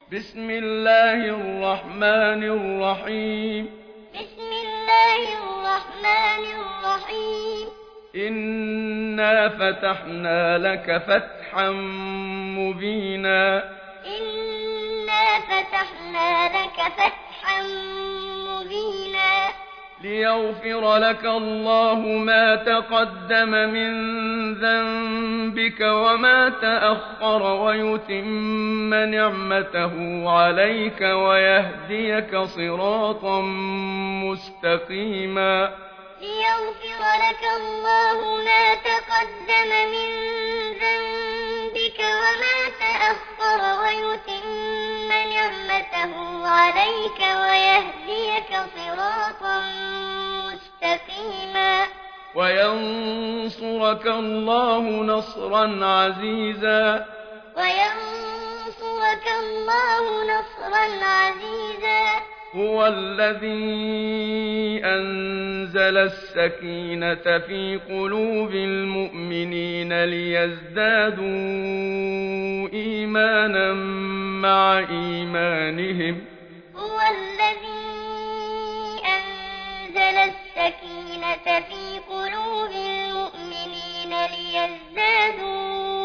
بسم الله الرحمن الرحيم بسم الله الرحمن الرحيم إنا فتحنا لك فتحا مبينا إنا فتحنا لك فتحا مبينا ليغفر لك الله ما تقدم من ذنبك وما تأخر ويتم نعمته عليك ويهديك صراطا مستقيما ليغفر لك الله ما تقدم من ذنبك وما تأخر ويتم نعمته عليك ويهديك صراطا مستقيما وينصرك الله نصرا عزيزا وينصرك الله نصرا عزيزا هو الذي أنزل السكينة في قلوب المؤمنين ليزدادوا إيمانا مع إيمانهم هو الذي أنزل السكينة في قلوب المؤمنين ليزدادوا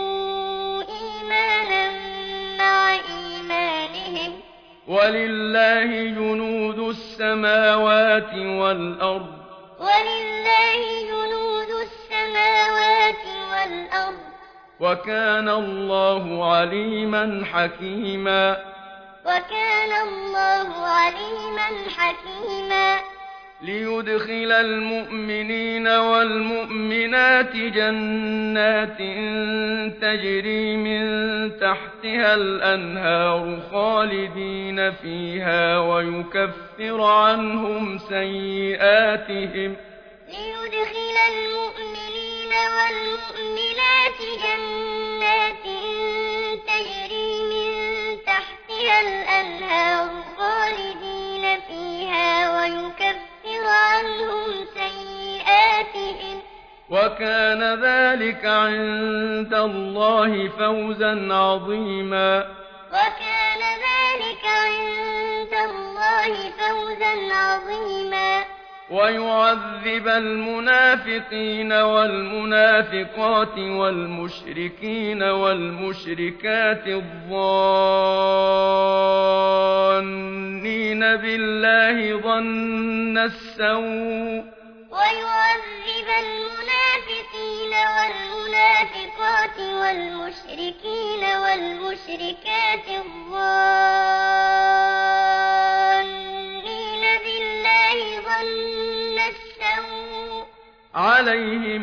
إيمانا مع إيمانهم ولله جنود السماوات والأرض ولله جنود السماوات والأرض وكان الله عليما حكيما وكان الله عليما حكيما ليدخل المؤمنين والمؤمنات جنات تجري من تحتها الأنهار خالدين فيها ويكفر عنهم سيئاتهم ليدخل المؤمنين والمؤمنات جنات تجري من تحتها الأنهار خالدين فيها ويكفر عنهم سيئاتهم وكان ذلك عند الله فوزا عظيما وكان ذلك عند الله فوزا عظيما ويعذب المنافقين والمنافقات والمشركين والمشركات الظانين بالله ظن السوء ويعذب المنافقين والمنافقات والمشركين والمشركات الظانين بالله ظن السوء عليهم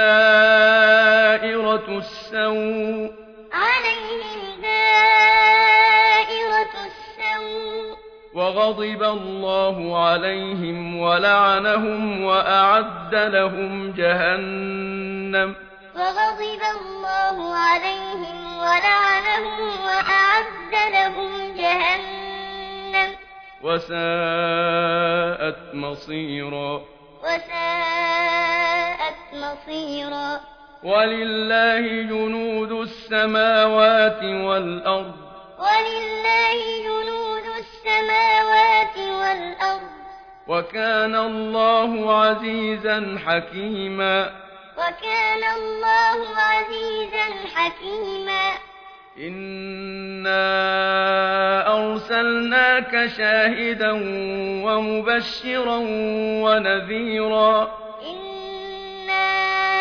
دائرة السوء عليهم دائرة السوء وغضب الله عليهم ولعنهم وأعد لهم جهنم وغضب الله عليهم ولعنهم وأعد لهم جهنم وساءت مصيرا وساءت مصيرا ولله جنود السماوات والأرض ولله جنود السماوات والأرض وكان الله عزيزا حكيما وكان الله عزيزا حكيما إنا أرسلناك شاهدا ومبشرا ونذيرا إنا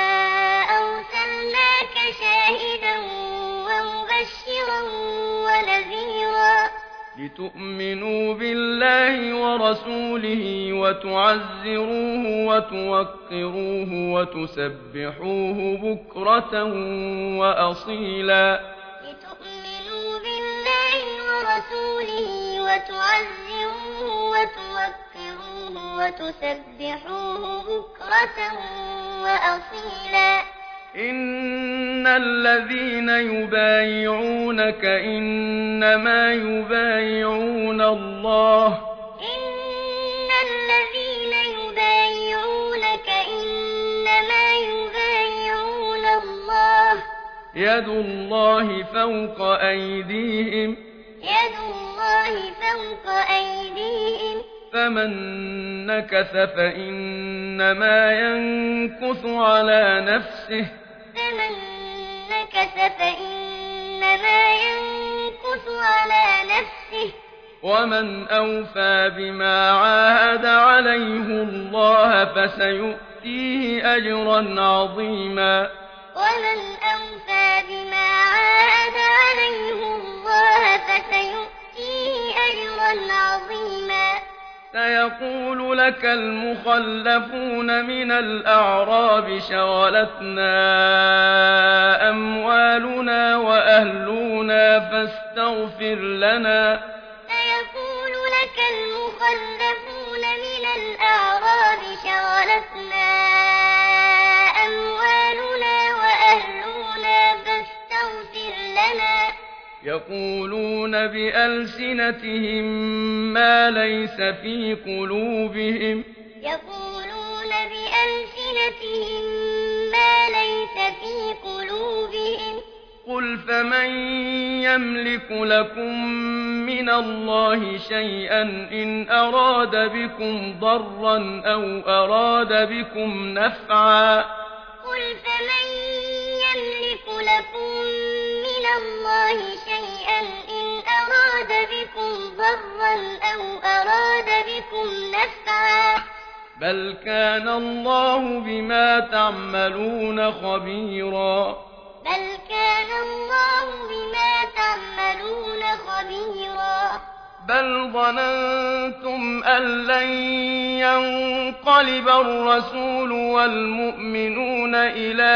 أرسلناك شاهدا ومبشرا ونذيرا لتؤمنوا بالله ورسوله وتعزروه وتوقروه وتسبحوه بكرة وأصيلا لتؤمنوا بالله ورسوله وتعزروه وتوقروه وتسبحوه بكرة وأصيلا إن الذين يبايعونك إنما يبايعون الله إن الذين يبايعونك إنما يبايعون الله يد الله فوق أيديهم يد يد الله فوق أيديهم فمن نكث فإنما ينكث على نفسه فمن نكث فإنما ينكث على نفسه ومن أوفى بما عاهد عليه الله فسيؤتيه أجرا عظيما ومن أوفى بما عاهد عليه الله فسيؤتيه أجرا عظيما سيقول لك المخلفون من الأعراب شغلتنا أموالنا وأهلنا فاستغفر لنا سيقول لك المخلفون من الأعراب شغلتنا أموالنا وأهلنا فاستغفر لنا يقولون بألسنتهم ما ليس في قلوبهم يقولون بألسنتهم ما ليس في قلوبهم قل فمن يملك لكم من الله شيئا إن أراد بكم ضرا أو أراد بكم نفعا قل فمن يملك لكم من الله شيئا إن أراد بكم ضرا أو أراد بكم نفعا بل كان الله بما تعملون خبيرا بل كان الله بما تعملون خبيرا بل ظننتم أن لن ينقلب الرسول والمؤمنون إلى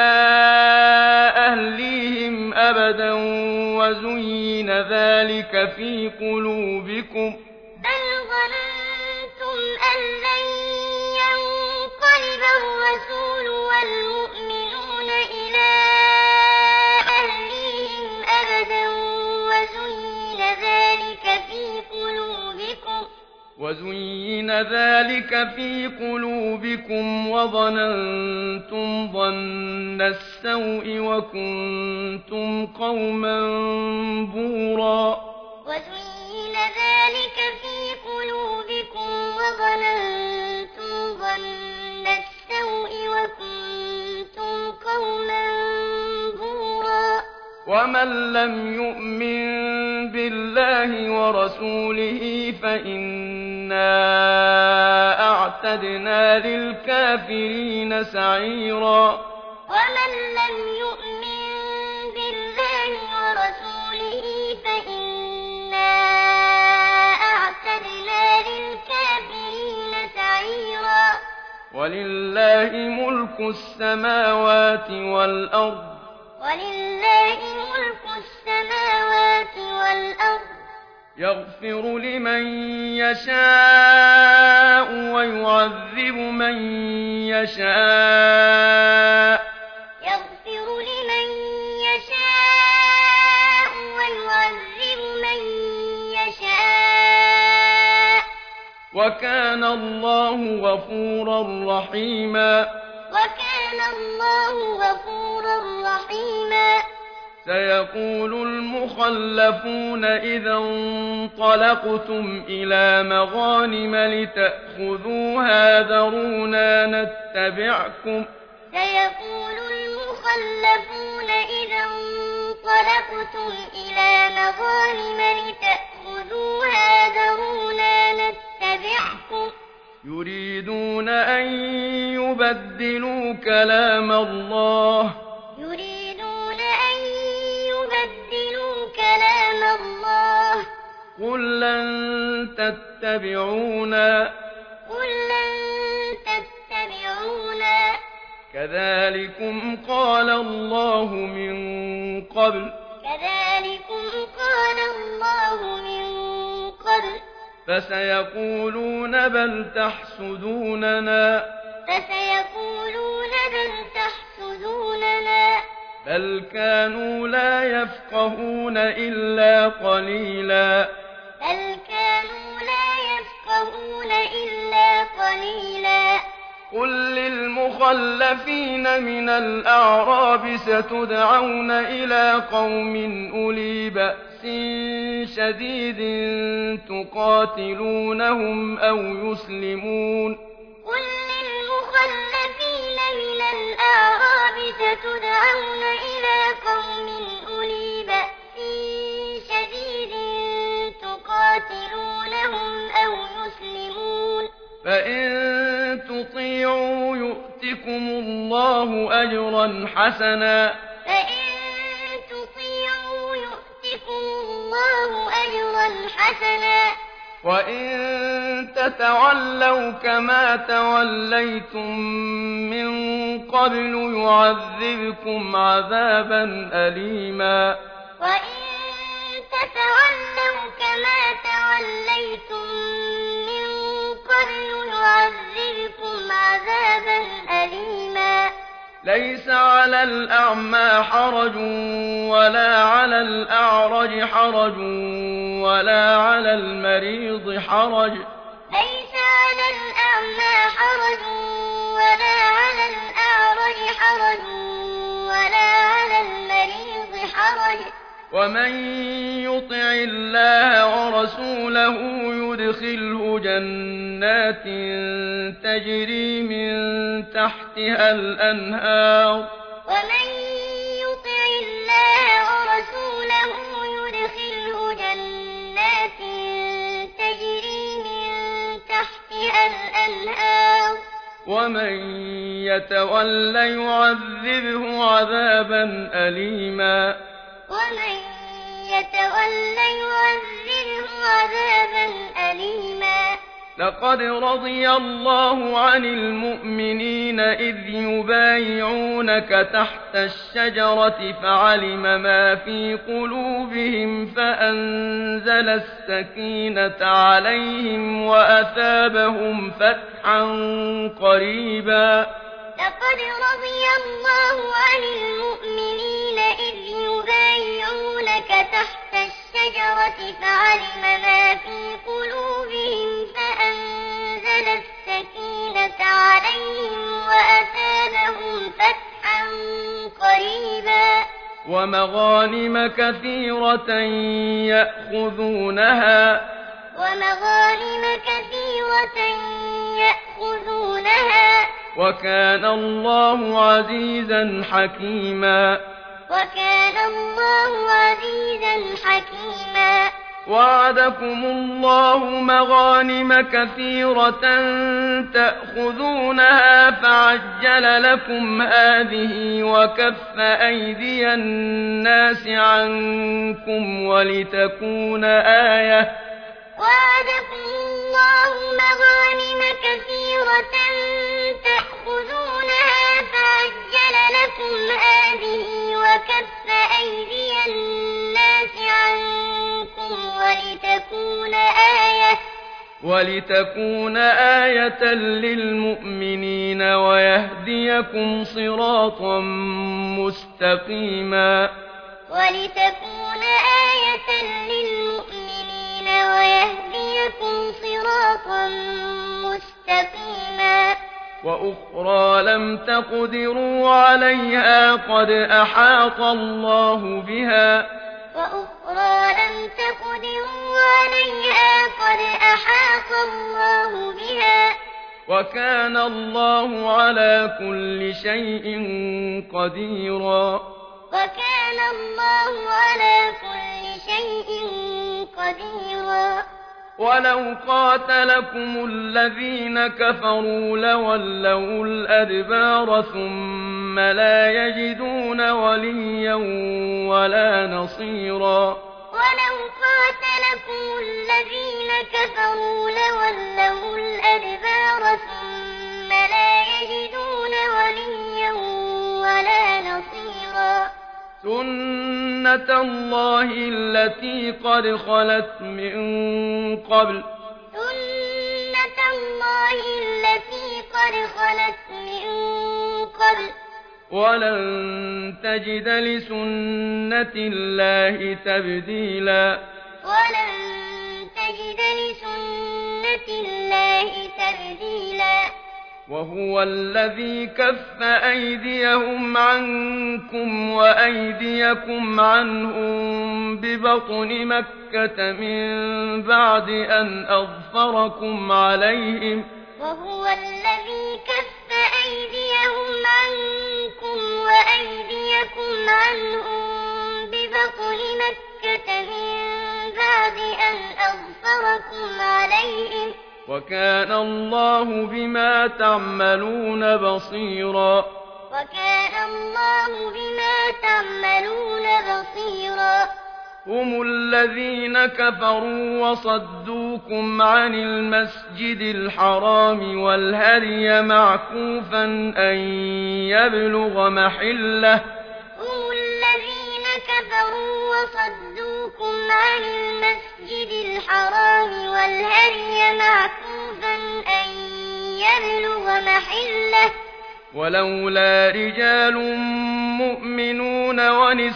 أهليهم أبدا وزين ذلك في قلوبكم بل ظننتم أن لن ينقلب الرسول والمؤمنون إلى أهليهم أبدا وزين ذلك في قلوبكم وظننتم ظن السوء وكنتم قوما بورا وزين ذلك في قلوبكم وظننتم ظن السوء وكنتم قوما بورا ومن لم يؤمن بالله ورسوله فإنا أعتدنا للكافرين سعيرا ومن لم يؤمن بالله ورسوله فإنا أعتدنا للكافرين سعيرا ولله ملك السماوات والأرض ولله ملك السماوات والأرض يغفر لمن يشاء ويعذب من يشاء يغفر لمن يشاء ويعذب من يشاء وكان الله غفورا رحيما وكان الله غفورا رحيما سيقول المخلفون إذا انطلقتم إلى مغانم لتأخذوها ذرونا نتبعكم سيقول المخلفون إذا انطلقتم إلى مغانم لتأخذوها ذرونا نتبعكم يريدون أن يبدلوا كلام الله يريدون أن يبدلوا كلام الله قل لن تتبعونا قل لن تتبعونا كذلكم قال الله من قبل كذلكم قال الله من قبل فسيقولون بل تحسدوننا فسيقولون بل تحسدوننا بل كانوا لا يفقهون إلا قليلا بل كانوا لا يفقهون إلا قليلا قل للمخلفين من الأعراب ستدعون إلى قوم أولي بأس شديد تقاتلونهم أو يسلمون. قل للمخلفين من الأعراب ستدعون إلى قوم أولي بأس شديد تقاتلونهم أو يسلمون، فإن تطيعوا يؤتكم الله أجرا حسنا وإن تتولوا كما توليتم من قبل يعذبكم عذابا أليما. ليس على الأعمى حرج ولا على الأعرج حرج ولا على المريض حرج ومن يطع الله ورسوله يدخله جنات تجري من تحتها الأنهار ومن يتول يعذبه عذابا أليما. لقد رضي الله عن المؤمنين إذ يبايعونك تحت الشجرة فعلم ما في قلوبهم فأنزل السكينة عليهم وأثابهم فتحا قريبا. لقد رضي الله عن المؤمنين إذ يبايعونك تحت الشجرة فعلم ما في قلوبهم فأنزل السكينة عليهم وأثابهم فتحا قريبا. ومغانم كثيرة يأخذونها وكان الله عزيزا حكيما. وعدكم الله مغانم كثيرة تأخذونها فعجل لكم هذه وكف أيدي الناس عنكم ولتكون آية ولتكون آية للمؤمنين ويهديكم صراطا مستقيما. وأخرى لم تقدروا عليها قد أحاط الله بها وكان الله على كل شيء قديرا. ولو قاتلكم الذين كفروا لولوا الأدبار ثم لا يجدون وليا ولا نصيرا. سنة الله التي قد خلت من قبل ولن تجد لسنة الله تبديلا. وهو الذي كف أيديهم عنكم وأيديكم عنهم ببطن مكة من بعد أن أظفركم عليهم وهو الذي كف أيديهم عنكم وأيديكم عنهم ببطن مكة من بعد أن أظفركم عليهم وكان الله بما تعملون بصيرا وكان الله بما تعملون بصيرا هم الذين كفروا وصدوكم عن المسجد الحرام والهدي معكوفا أن يبلغ محله هم الذين كفروا وصدوكم عن المسجد الحرام والهدي معكوفا أن يبلغ محله ولولا رجال مؤمنون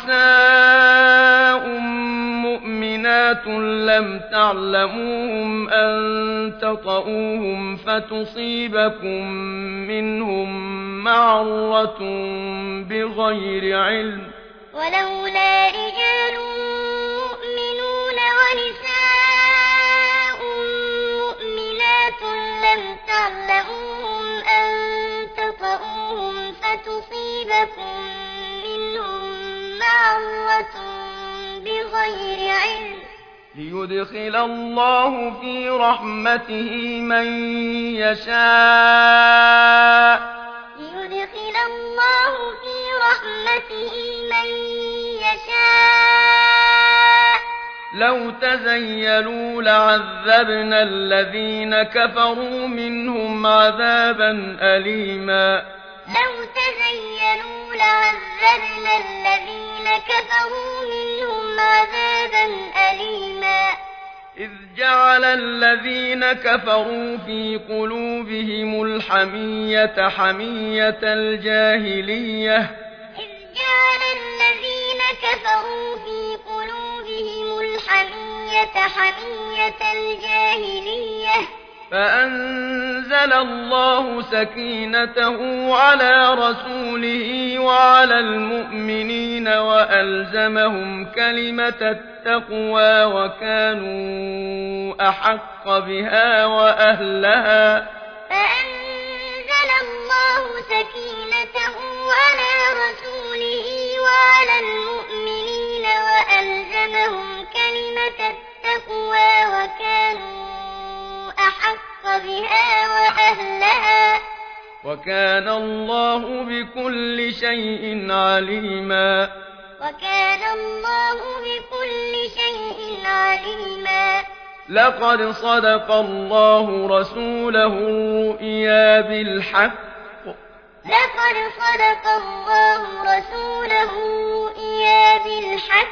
ونساء مؤمنات لم تعلموهم أن تطؤوهم فتصيبكم منهم معرة بغير علم ولولا رجال مؤمنون ونساء مؤمنات لم تعلموهم أن تطؤوهم فتصيبكم منهم معرة بغير علم ليدخل الله في رحمته من يشاء ليدخل الله في رحمته من يشاء لو تزيلوا لعذبنا الذين كفروا منهم عذابا أليما لو تزيلوا لعذبنا الذين كفروا منهم عذابا أليما إذ جعل الذين كفروا في قلوبهم الحمية حمية الجاهلية إذ جعل الذين كفروا في قلوبهم الحمية حمية الجاهلية فأنزل الله سكينته على رسوله وعلى المؤمنين وألزمهم كلمة التقوى وكانوا أحق بها وأهلها فأنزل الله سكينته على رسوله وعلى المؤمنين وألزمهم كلمة التقوى وكانوا أحق بها وأهلها وكان الله بكل شيء عليما وكان الله بكل شيء عليما لقد صدق الله رسوله الرؤيا بالحق لقد صدق الله رسوله الرؤيا بالحق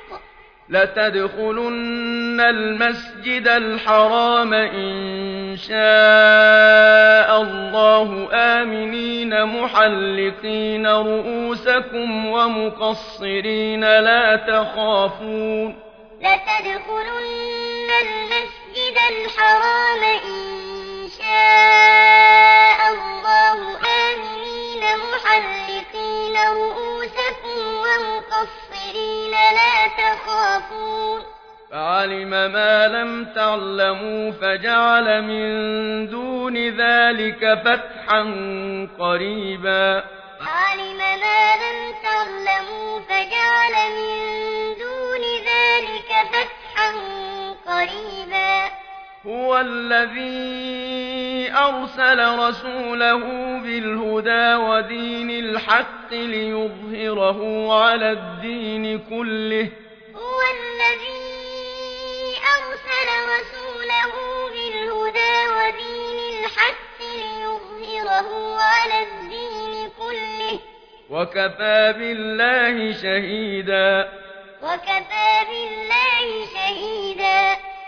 لتدخلن المسجد الحرام إن شاء الله آمنين محلقين رؤوسكم ومقصرين لا تخافون لتدخلن المسجد الحرام إن شاء الله آمنين محلقين رؤوسكم ومقصرين لا تخافون فعلم ما لم تعلموا فجعل من دون ذلك فتحا قريبا علم ما لم تعلموا فجعل من دون ذلك فتحا قريبا هو الذي أرسل رسوله بالهدى ودين الحق ليظهره على الدين كله هو الذي أرسل رسوله بالهدى ودين الحق ليظهره على الدين كله وكفى بالله شهيدا وكفى بالله شهيدا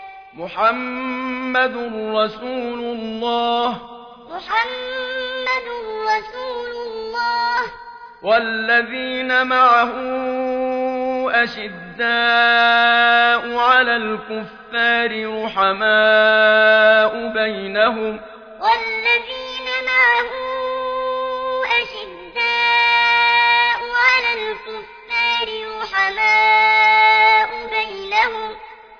محمد رسول الله محمد رسول الله والذين معه أشداء على الكفار رحماء بينهم والذين معه أشداء على الكفار رحماء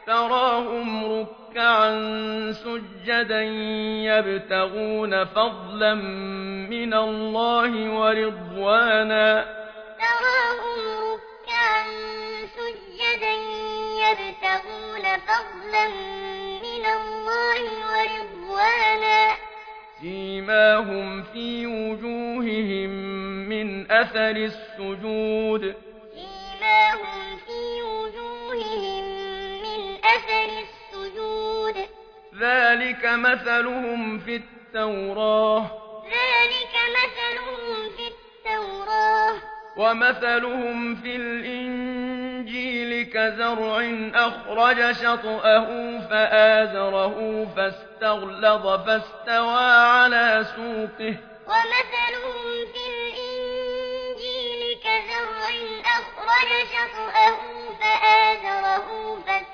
تراهم ركعا سجدا يبتغون فضلا من الله ورضوانا تراهم ركعا سجدا يبتغون فضلا من الله ورضوانا سيماهم في وجوههم من أثر السجود سيماهم في وجوههم من أثر السجود ذلك مثلهم في التوراة ذلك مثلهم في التوراة ومثلهم في الإنجيل كزرع أخرج شطأه فآزره فاستغلظ فاستوى على سوقه ومثلهم في الإنجيل كزرع أخرج شطأه فآزره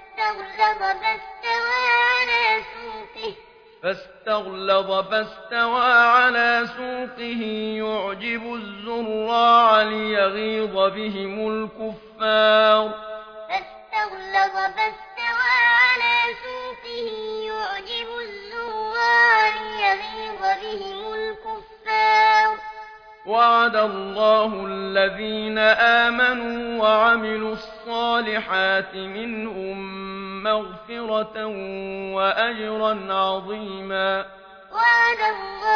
فاستوى على سوقه يعجب الزراع ليغيظ بهم الكفار فاستوى على سوقه يعجب الزراع ليغيظ بهم الكفار وعد الله الذين آمنوا وعملوا الصالحات منهم مغفرة وأجرا عظيما وعد الله